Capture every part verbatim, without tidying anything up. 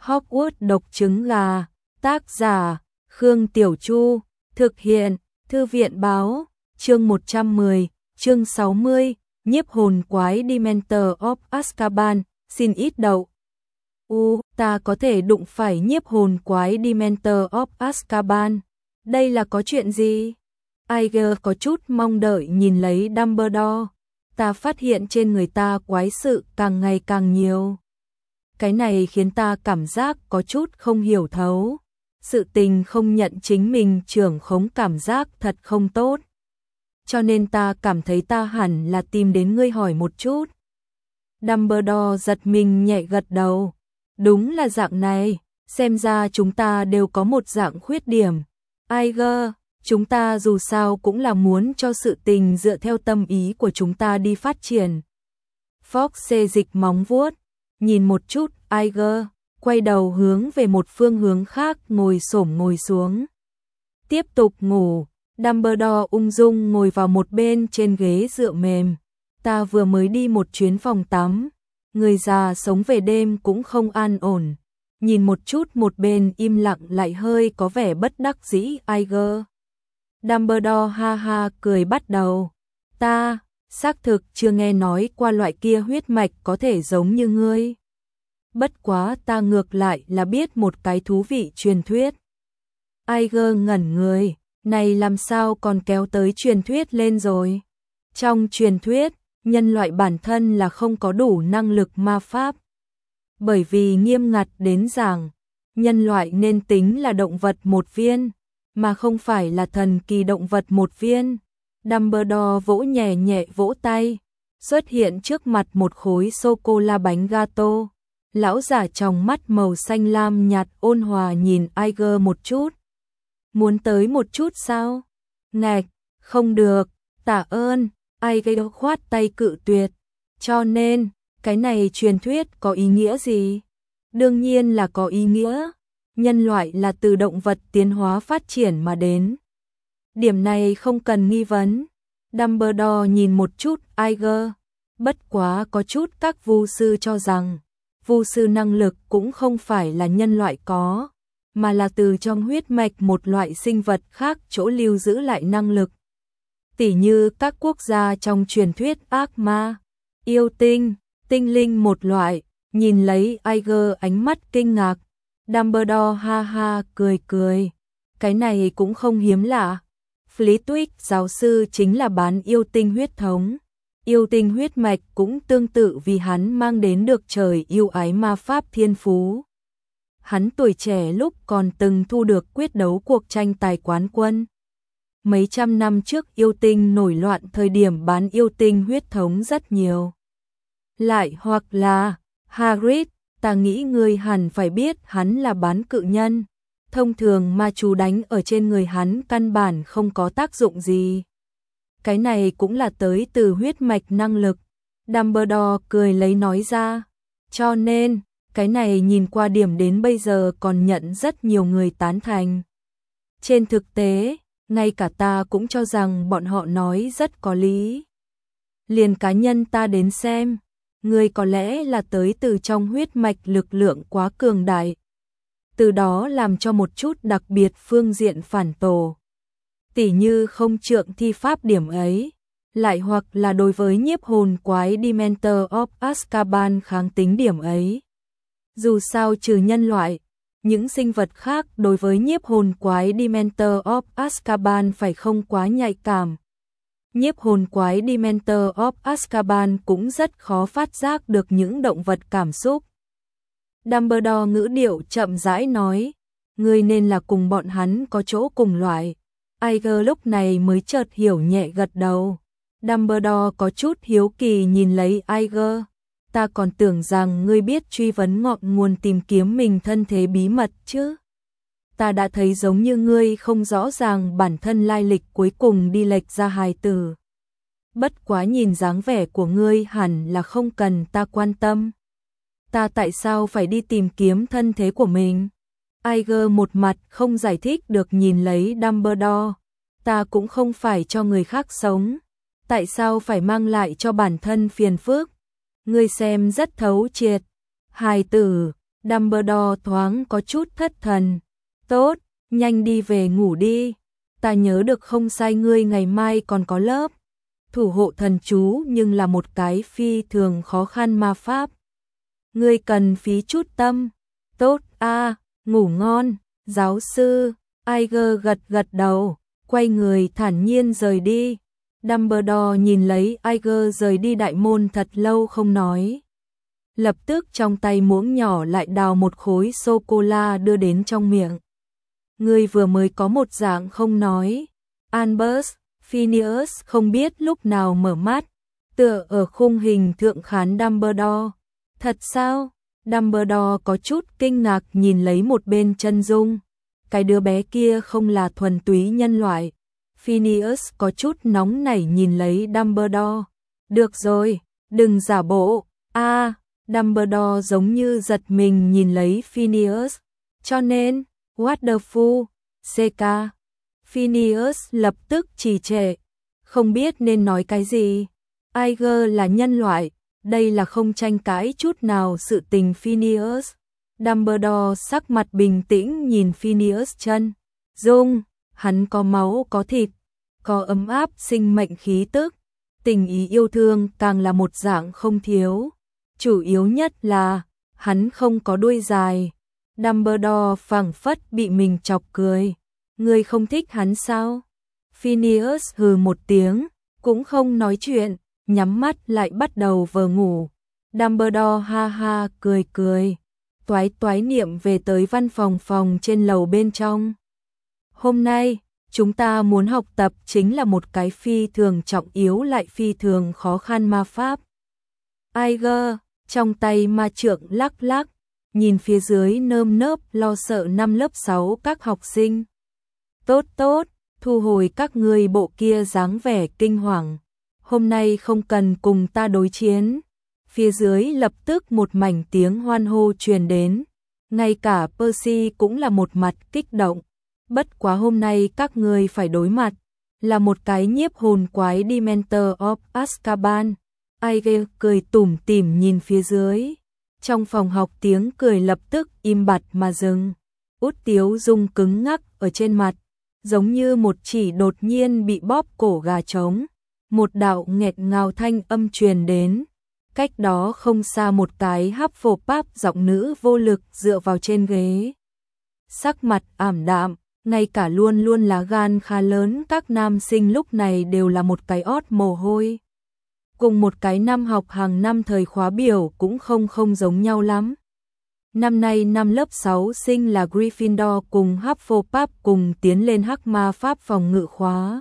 Hogwarts độc trứng gà, tác giả, Khương Tiểu Chu, thực hiện, Thư viện báo, chương một trăm mười, chương sáu mươi, nhiếp hồn quái Dementor of Azkaban, xin ít đậu. U, ta có thể đụng phải nhiếp hồn quái Dementor of Azkaban. Đây là có chuyện gì? Iger có chút mong đợi nhìn lấy Dumbledore. Ta phát hiện trên người ta quái sự càng ngày càng nhiều. Cái này khiến ta cảm giác có chút không hiểu thấu. Sự tình không nhận chính mình trưởng khống cảm giác thật không tốt. Cho nên ta cảm thấy ta hẳn là tìm đến ngươi hỏi một chút. Dumbledore giật mình nhẹ gật đầu. Đúng là dạng này, xem ra chúng ta đều có một dạng khuyết điểm. Iger, chúng ta dù sao cũng là muốn cho sự tình dựa theo tâm ý của chúng ta đi phát triển. Fox xê dịch móng vuốt, nhìn một chút Iger, quay đầu hướng về một phương hướng khác ngồi xổm ngồi xuống. Tiếp tục ngủ, Dumbledore ung dung ngồi vào một bên trên ghế dựa mềm. Ta vừa mới đi một chuyến phòng tắm, người già sống về đêm cũng không an ổn. Nhìn một chút một bên im lặng lại hơi có vẻ bất đắc dĩ Iger. Dumbledore ha ha cười bắt đầu. Ta, xác thực chưa nghe nói qua loại kia huyết mạch có thể giống như ngươi. Bất quá ta ngược lại là biết một cái thú vị truyền thuyết. Iger ngẩn người, này làm sao còn kéo tới truyền thuyết lên rồi. Trong truyền thuyết, nhân loại bản thân là không có đủ năng lực ma pháp. Bởi vì nghiêm ngặt đến rằng, nhân loại nên tính là động vật một viên, mà không phải là thần kỳ động vật một viên. Dumbledore vỗ nhẹ nhẹ vỗ tay, xuất hiện trước mặt một khối sô-cô-la bánh gato. Lão giả trong mắt màu xanh lam nhạt ôn hòa nhìn Iger một chút. Muốn tới một chút sao? Ngạch, không được, tạ ơn. Iger khoát tay cự tuyệt. Cho nên, cái này truyền thuyết có ý nghĩa gì? Đương nhiên là có ý nghĩa. Nhân loại là từ động vật tiến hóa phát triển mà đến. Điểm này không cần nghi vấn. Dumbledore nhìn một chút Iger. Bất quá có chút các vu sư cho rằng, vu sư năng lực cũng không phải là nhân loại có, mà là từ trong huyết mạch một loại sinh vật khác chỗ lưu giữ lại năng lực. Tỉ như các quốc gia trong truyền thuyết ác ma, yêu tinh, tinh linh một loại. Nhìn lấy Iger ánh mắt kinh ngạc, Dumbledore ha ha cười cười. Cái này cũng không hiếm lạ. Flitwick giáo sư chính là bán yêu tinh huyết thống. Yêu tinh huyết mạch cũng tương tự vì hắn mang đến được trời yêu ái ma pháp thiên phú. Hắn tuổi trẻ lúc còn từng thu được quyết đấu cuộc tranh tài quán quân. Mấy trăm năm trước yêu tinh nổi loạn thời điểm bán yêu tinh huyết thống rất nhiều. Lại hoặc là Hagrid, ta nghĩ ngươi hẳn phải biết hắn là bán cự nhân. Thông thường ma chú đánh ở trên người hắn căn bản không có tác dụng gì. Cái này cũng là tới từ huyết mạch năng lực. Dumbledore cười lấy nói ra. Cho nên, cái này nhìn qua điểm đến bây giờ còn nhận rất nhiều người tán thành. Trên thực tế, ngay cả ta cũng cho rằng bọn họ nói rất có lý. Liền cá nhân ta đến xem, người có lẽ là tới từ trong huyết mạch lực lượng quá cường đại. Từ đó làm cho một chút đặc biệt phương diện phản tổ. Tỉ như không trượng thi pháp điểm ấy, lại hoặc là đối với nhiếp hồn quái Dementor of Azkaban kháng tính điểm ấy. Dù sao trừ nhân loại, những sinh vật khác đối với nhiếp hồn quái Dementor of Azkaban phải không quá nhạy cảm. Nhiếp hồn quái Dementor of Azkaban cũng rất khó phát giác được những động vật cảm xúc. Dumbledore ngữ điệu chậm rãi nói, ngươi nên là cùng bọn hắn có chỗ cùng loại. Iger lúc này mới chợt hiểu nhẹ gật đầu. Dumbledore có chút hiếu kỳ nhìn lấy Iger. Ta còn tưởng rằng ngươi biết truy vấn ngọn nguồn tìm kiếm mình thân thế bí mật chứ. Ta đã thấy giống như ngươi không rõ ràng bản thân lai lịch cuối cùng đi lệch ra hài tử. Bất quá nhìn dáng vẻ của ngươi hẳn là không cần ta quan tâm. Ta tại sao phải đi tìm kiếm thân thế của mình? Iger một mặt không giải thích được nhìn lấy Dumbledore. Ta cũng không phải cho người khác sống. Tại sao phải mang lại cho bản thân phiền phức? Ngươi xem rất thấu triệt. Hài tử, Dumbledore thoáng có chút thất thần. Tốt, nhanh đi về ngủ đi. Ta nhớ được không sai ngươi ngày mai còn có lớp thủ hộ thần chú nhưng là một cái phi thường khó khăn ma pháp. Ngươi cần phí chút tâm. Tốt a, à, ngủ ngon, giáo sư. Iger gật gật đầu, quay người thản nhiên rời đi. Dumbledore nhìn lấy Iger rời đi đại môn thật lâu không nói. Lập tức trong tay muỗng nhỏ lại đào một khối sô-cô-la đưa đến trong miệng. Ngươi vừa mới có một dạng không nói. Albus, Phineas không biết lúc nào mở mắt, tựa ở khung hình thượng khán Dumbledore. Thật sao? Dumbledore có chút kinh ngạc nhìn lấy một bên chân dung. Cái đứa bé kia không là thuần túy nhân loại. Phineas có chút nóng nảy nhìn lấy Dumbledore. Được rồi, đừng giả bộ. A, à, Dumbledore giống như giật mình nhìn lấy Phineas. Cho nên, what the fool, xê ca. Phineas lập tức trì trệ, không biết nên nói cái gì. Iger là nhân loại, đây là không tranh cãi chút nào sự tình Phineas. Dumbledore sắc mặt bình tĩnh nhìn Phineas chân dung, hắn có máu có thịt, có ấm áp sinh mệnh khí tức, tình ý yêu thương càng là một dạng không thiếu. Chủ yếu nhất là, hắn không có đuôi dài. Dumbledore phảng phất bị mình chọc cười. Ngươi không thích hắn sao? Phineas hừ một tiếng, cũng không nói chuyện, nhắm mắt lại bắt đầu vờ ngủ. Dumbledore ha ha cười cười, toái toái niệm về tới văn phòng phòng trên lầu bên trong. Hôm nay, chúng ta muốn học tập chính là một cái phi thường trọng yếu lại phi thường khó khăn ma pháp. Iger, trong tay ma trượng lắc lắc, nhìn phía dưới nơm nớp lo sợ năm lớp sáu các học sinh. Tốt tốt, thu hồi các ngươi bộ kia dáng vẻ kinh hoàng. Hôm nay không cần cùng ta đối chiến. Phía dưới lập tức một mảnh tiếng hoan hô truyền đến. Ngay cả Percy cũng là một mặt kích động. Bất quá hôm nay các ngươi phải đối mặt là một cái nhiếp hồn quái Dementor of Azkaban. Iger cười tủm tỉm nhìn phía dưới. Trong phòng học tiếng cười lập tức im bặt mà dừng. Út Tiếu Dung cứng ngắc ở trên mặt, giống như một chỉ đột nhiên bị bóp cổ gà trống. Một đạo nghẹt ngào thanh âm truyền đến. Cách đó không xa một cái Hufflepuff giọng nữ vô lực dựa vào trên ghế. Sắc mặt ảm đạm, ngay cả luôn luôn lá gan khá lớn các nam sinh lúc này đều là một cái ót mồ hôi. Cùng một cái năm học hàng năm thời khóa biểu cũng không không giống nhau lắm. Năm nay năm lớp sáu sinh là Gryffindor cùng Hufflepuff cùng tiến lên hắc ma pháp phòng ngự khóa.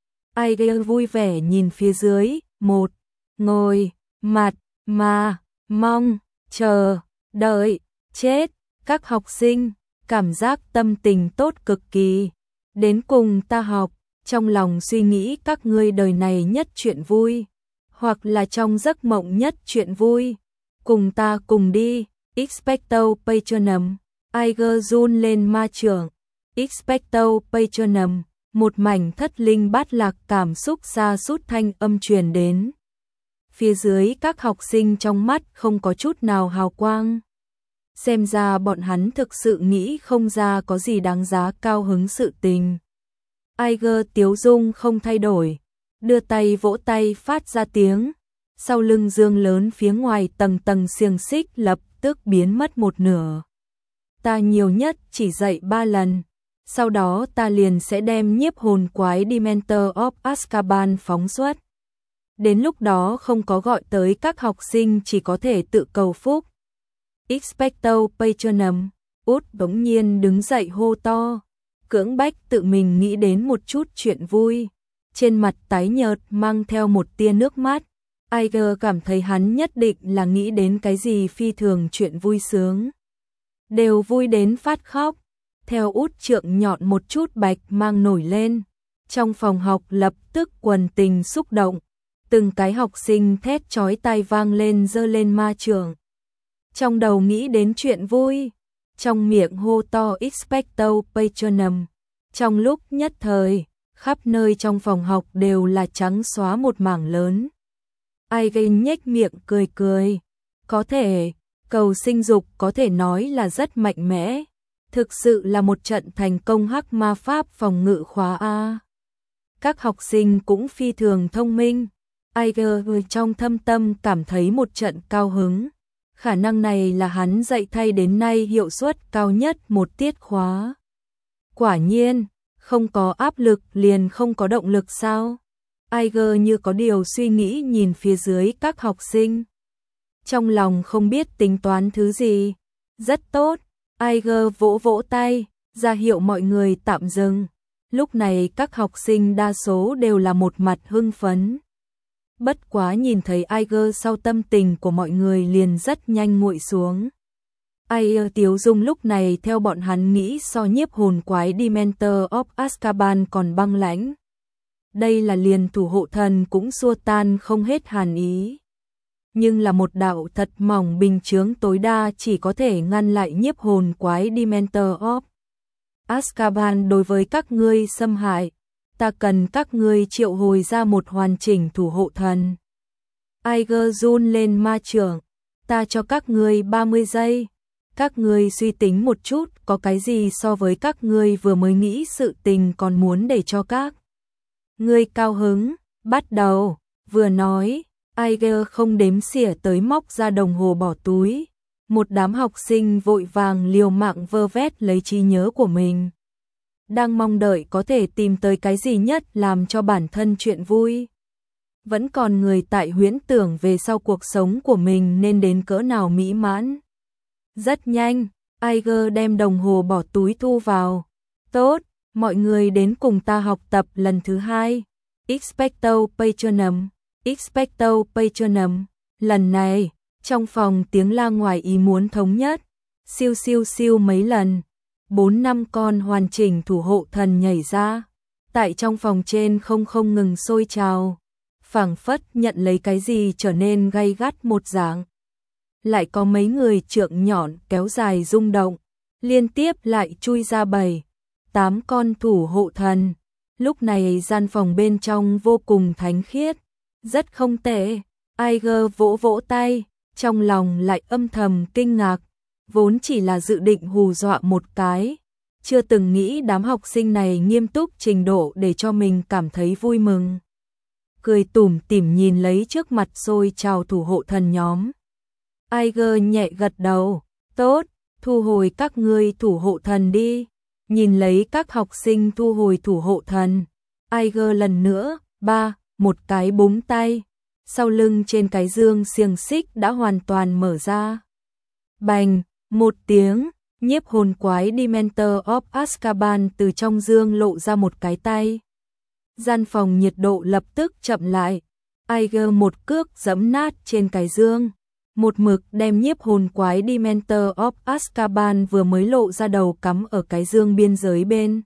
Iger vui vẻ nhìn phía dưới, một, ngồi, mặt, mà, mong, chờ, đợi, chết, các học sinh, cảm giác tâm tình tốt cực kỳ. Đến cùng ta học, trong lòng suy nghĩ các ngươi đời này nhất chuyện vui, hoặc là trong giấc mộng nhất chuyện vui. Cùng ta cùng đi. Expecto Patronum. Iger run lên ma trưởng. Expecto Patronum. Một mảnh thất linh bát lạc cảm xúc xa sút thanh âm truyền đến. Phía dưới các học sinh trong mắt không có chút nào hào quang. Xem ra bọn hắn thực sự nghĩ không ra có gì đáng giá cao hứng sự tình. Iger tiếu dung không thay đổi, đưa tay vỗ tay phát ra tiếng. Sau lưng dương lớn phía ngoài tầng tầng xiềng xích lập tức biến mất một nửa. Ta nhiều nhất chỉ dạy ba lần, sau đó ta liền sẽ đem nhiếp hồn quái Dementor of Azkaban phóng xuất. Đến lúc đó không có gọi tới các học sinh chỉ có thể tự cầu phúc. Expecto Patronum. Út bỗng nhiên đứng dậy hô to, cưỡng bách tự mình nghĩ đến một chút chuyện vui. Trên mặt tái nhợt mang theo một tia nước mắt. Iger cảm thấy hắn nhất định là nghĩ đến cái gì phi thường chuyện vui sướng. Đều vui đến phát khóc. Theo út trượng nhọn một chút bạch mang nổi lên. Trong phòng học lập tức quần tình xúc động. Từng cái học sinh thét chói tai vang lên giơ lên ma trượng. Trong đầu nghĩ đến chuyện vui. Trong miệng hô to Expecto Patronum. Trong lúc nhất thời, khắp nơi trong phòng học đều là trắng xóa một mảng lớn. Iger nhếch miệng cười cười. Có thể, Cầu sinh dục có thể nói là rất mạnh mẽ, thực sự là một trận thành công hắc ma pháp phòng ngự khóa A. Các học sinh cũng phi thường thông minh, Iger trong thâm tâm cảm thấy một trận cao hứng. Khả năng này là hắn dạy thay đến nay hiệu suất cao nhất một tiết khóa. Quả nhiên, không có áp lực liền không có động lực sao? Iger như có điều suy nghĩ nhìn phía dưới các học sinh. Trong lòng không biết tính toán thứ gì. Rất tốt, Iger vỗ vỗ tay, ra hiệu mọi người tạm dừng. Lúc này các học sinh đa số đều là một mặt hưng phấn. Bất quá nhìn thấy Iger sau tâm tình của mọi người liền rất nhanh nguội xuống. Iger tiếu dung lúc này theo bọn hắn nghĩ so nhiếp hồn quái Dementor of Azkaban còn băng lãnh. Đây là liền thủ hộ thần cũng xua tan không hết hàn ý. Nhưng là một đạo thật mỏng bình chướng tối đa chỉ có thể ngăn lại nhiếp hồn quái Dementor of Azkaban đối với các ngươi xâm hại. Ta cần các ngươi triệu hồi ra một hoàn chỉnh thủ hộ thần. Iger run lên ma trưởng. Ta cho các ngươi ba mươi giây. Các ngươi suy tính một chút có cái gì so với các ngươi vừa mới nghĩ sự tình còn muốn để cho các ngươi cao hứng. Bắt đầu. Vừa nói, Iger không đếm xỉa tới móc ra đồng hồ bỏ túi. Một đám học sinh vội vàng liều mạng vơ vét lấy trí nhớ của mình. Đang mong đợi có thể tìm tới cái gì nhất làm cho bản thân chuyện vui. Vẫn còn người tại huyễn tưởng về sau cuộc sống của mình nên đến cỡ nào mỹ mãn. Rất nhanh, Iger đem đồng hồ bỏ túi thu vào. Tốt, mọi người đến cùng ta học tập lần thứ hai. Expecto Patronum, Expecto Patronum. Lần này, trong phòng tiếng la ngoài ý muốn thống nhất. Siêu siêu siêu mấy lần. Bốn năm con hoàn chỉnh thủ hộ thần nhảy ra. Tại trong phòng trên không không ngừng sôi trào. Phảng phất nhận lấy cái gì trở nên gay gắt một dạng. Lại có mấy người trượng nhọn kéo dài rung động. Liên tiếp lại chui ra bảy, tám con thủ hộ thần. Lúc này gian phòng bên trong vô cùng thánh khiết. Rất không tệ. Iger vỗ vỗ tay. Trong lòng lại âm thầm kinh ngạc. Vốn chỉ là dự định hù dọa một cái. Chưa từng nghĩ đám học sinh này nghiêm túc trình độ để cho mình cảm thấy vui mừng. Cười tủm tỉm nhìn lấy trước mặt xôi trào thủ hộ thần nhóm. Iger nhẹ gật đầu. Tốt, thu hồi các ngươi thủ hộ thần đi. Nhìn lấy các học sinh thu hồi thủ hộ thần. Iger lần nữa, ba, một cái búng tay. Sau lưng trên cái dương xiềng xích đã hoàn toàn mở ra. Bành, một tiếng, nhiếp hồn quái Dementor of Azkaban từ trong dương lộ ra một cái tay. Gian phòng nhiệt độ lập tức chậm lại. Iger một cước giẫm nát trên cái dương. Một mực đem nhiếp hồn quái Dementor of Azkaban vừa mới lộ ra đầu cắm ở cái dương biên giới bên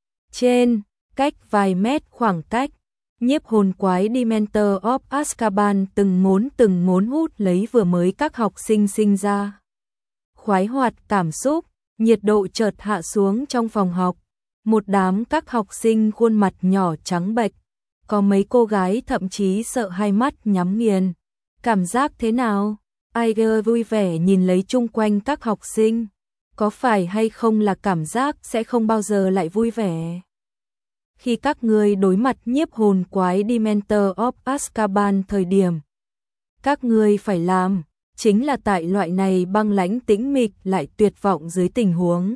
trên, cách vài mét khoảng cách. Nhiếp hồn quái Dementor of Azkaban từng ngốn từng ngốn hút lấy vừa mới các học sinh sinh ra. Khoái hoạt cảm xúc, nhiệt độ chợt hạ xuống trong phòng học. Một đám các học sinh khuôn mặt nhỏ trắng bệch, có mấy cô gái thậm chí sợ hai mắt nhắm nghiền. Cảm giác thế nào? Iger vui vẻ nhìn lấy chung quanh các học sinh. Có phải hay không là cảm giác sẽ không bao giờ lại vui vẻ? Khi các ngươi đối mặt nhiếp hồn quái Dementor of Azkaban thời điểm, các ngươi phải làm chính là tại loại này băng lãnh tĩnh mịch lại tuyệt vọng dưới tình huống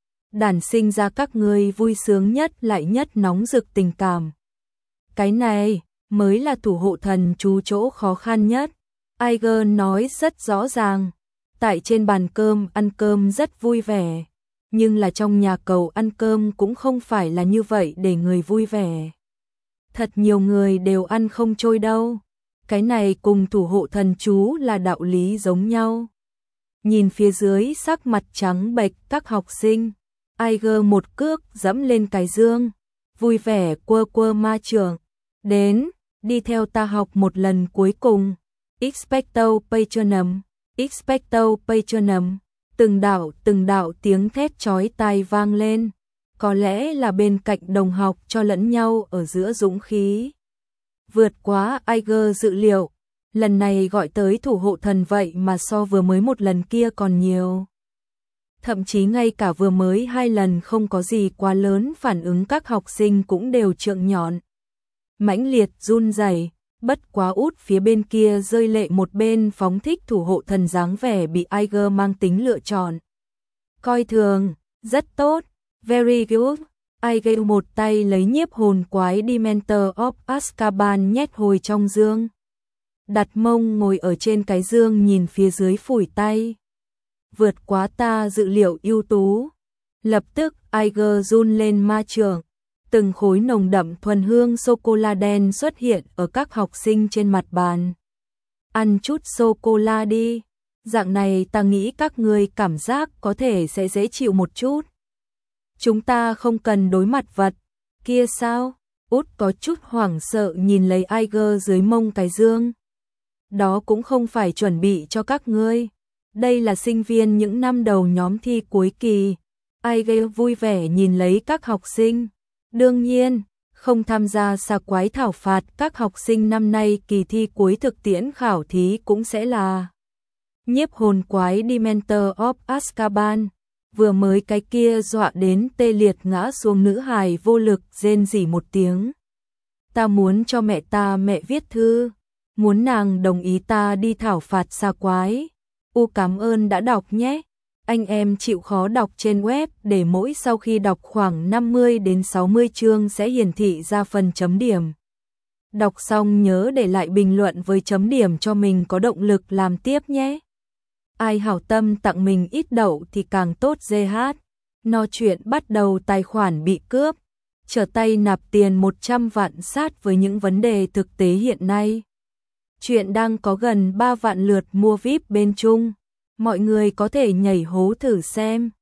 đản sinh ra các ngươi vui sướng nhất lại nhất nóng rực tình cảm. Cái này mới là thủ hộ thần chú chỗ khó khăn nhất. Iger nói rất rõ ràng. Tại trên bàn cơm ăn cơm rất vui vẻ, nhưng là trong nhà cầu ăn cơm cũng không phải là như vậy để người vui vẻ. Thật nhiều người đều ăn không trôi đâu. Cái này cùng thủ hộ thần chú là đạo lý giống nhau. Nhìn phía dưới sắc mặt trắng bệch các học sinh, Iger một cước giẫm lên cái dương, vui vẻ quơ quơ ma trưởng. Đến, đi theo ta học một lần cuối cùng. Expecto Patronum, Expecto Patronum. Từng đạo từng đạo tiếng thét chói tai vang lên. Có lẽ là bên cạnh đồng học cho lẫn nhau ở giữa dũng khí. Vượt quá Iger dự liệu, lần này gọi tới thủ hộ thần vậy mà so vừa mới một lần kia còn nhiều. Thậm chí ngay cả vừa mới hai lần không có gì quá lớn phản ứng các học sinh cũng đều trợn nhọn. Mãnh liệt run rẩy, bất quá út phía bên kia rơi lệ một bên phóng thích thủ hộ thần dáng vẻ bị Iger mang tính lựa chọn. Coi thường, rất tốt, very good. Iger một tay lấy nhiếp hồn quái Dementor of Azkaban nhét hồi trong dương. Đặt mông ngồi ở trên cái dương nhìn phía dưới phủi tay. Vượt quá ta dự liệu ưu tú. Lập tức Iger run lên ma trưởng. Từng khối nồng đậm thuần hương sô-cô-la đen xuất hiện ở các học sinh trên mặt bàn. Ăn chút sô-cô-la đi. Dạng này ta nghĩ các ngươi cảm giác có thể sẽ dễ chịu một chút. Chúng ta không cần đối mặt vật. Kia sao? Út có chút hoảng sợ nhìn lấy Iger dưới mông cái dương. Đó cũng không phải chuẩn bị cho các ngươi. Đây là sinh viên những năm đầu nhóm thi cuối kỳ. Iger vui vẻ nhìn lấy các học sinh. Đương nhiên, không tham gia xà quái thảo phạt, các học sinh năm nay kỳ thi cuối thực tiễn khảo thí cũng sẽ là nhiếp hồn quái Dementor of Azkaban. Vừa mới cái kia dọa đến tê liệt ngã xuống nữ hài vô lực rên rỉ một tiếng. Ta muốn cho mẹ ta mẹ viết thư, muốn nàng đồng ý ta đi thảo phạt xà quái. U cảm ơn đã đọc nhé. Anh em chịu khó đọc trên web để mỗi sau khi đọc khoảng năm mươi đến sáu mươi chương sẽ hiển thị ra phần chấm điểm. Đọc xong nhớ để lại bình luận với chấm điểm cho mình có động lực làm tiếp nhé. Ai hảo tâm tặng mình ít đậu thì càng tốt giê hát. No chuyện bắt đầu tài khoản bị cướp. Trở tay nạp tiền một trăm vạn sát với những vấn đề thực tế hiện nay. Chuyện đang có gần ba vạn lượt mua víp bên Trung. Mọi người có thể nhảy hố thử xem.